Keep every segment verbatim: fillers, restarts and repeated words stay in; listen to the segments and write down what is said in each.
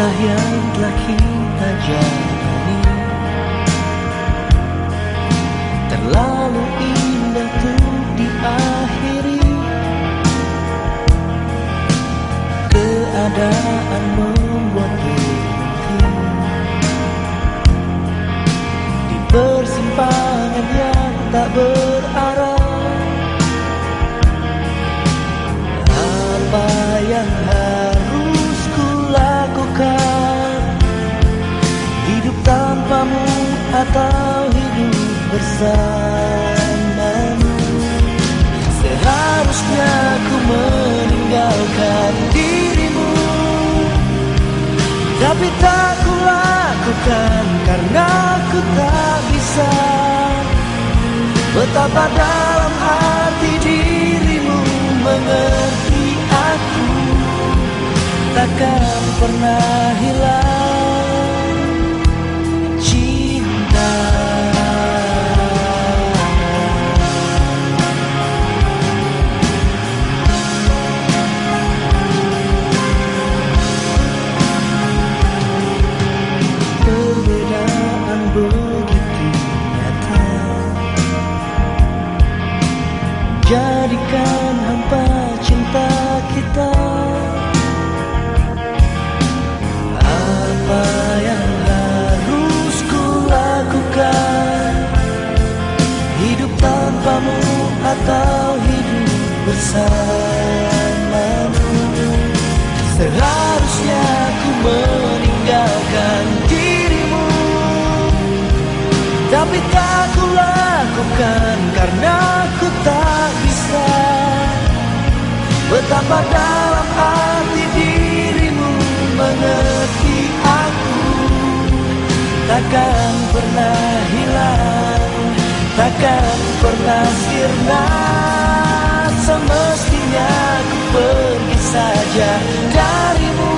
kisah yang telah kita jalani terlalu indah untuk diakhiri. Keadaan membuat berhenti di persimpangan yang tak berarah. Apa yang harus kulakukan? Hidup tanpamu atau hidup bersamamu? Seharusnya ku meninggalkan dirimu, tapi tak kulakukan karena ku tak bisa. Betapa dalam hati dirimu mengerti aku, takkan pernah hilang cinta. Perbedaan begitu nyata, jadikan hampa cinta kita. Apa yang harus kulakukan? Hidup tanpamu atau hidup bersamamu? Seharusnya ku meninggalkan dirimu, tapi tak kulakukan karena ku tak bisa. Betapa dalam hati dirimu mengerti aku, takkan pernah hilang, takkan pernah sirna. Semestinya ku pergi saja darimu,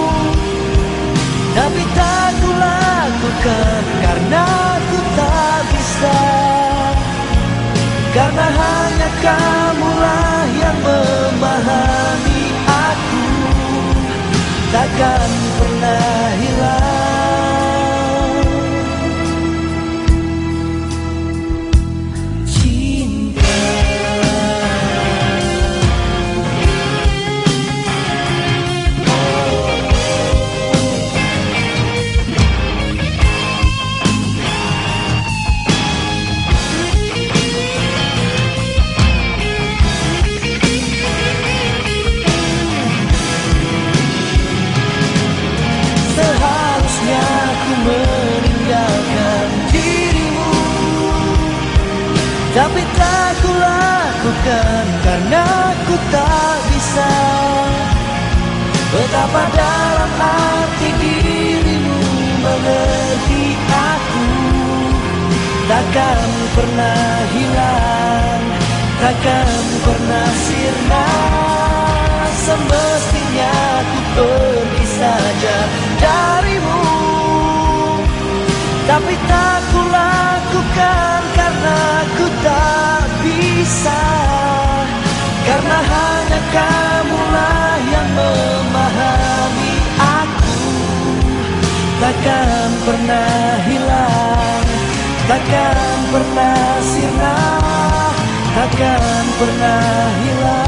tapi tak ku lakukan karena ku tak bisa. Karena hanya kamulah yang memahami aku, takkan pernah hilang cinta. Seharusnya ku meninggalkan dirimu, tapi tak ku lakukan karena ku tak bisa. Betapa dalam hati dirimu mengerti aku, takkan pernah hilang, takkan pernah sirna. Semestinya ku pergi saja darimu, tapi tak ku lakukan karena ku tak bisa. Karena hanya kamulah yang memahami aku, takkan pernah hilang, takkan pernah sirna, takkan pernah hilang.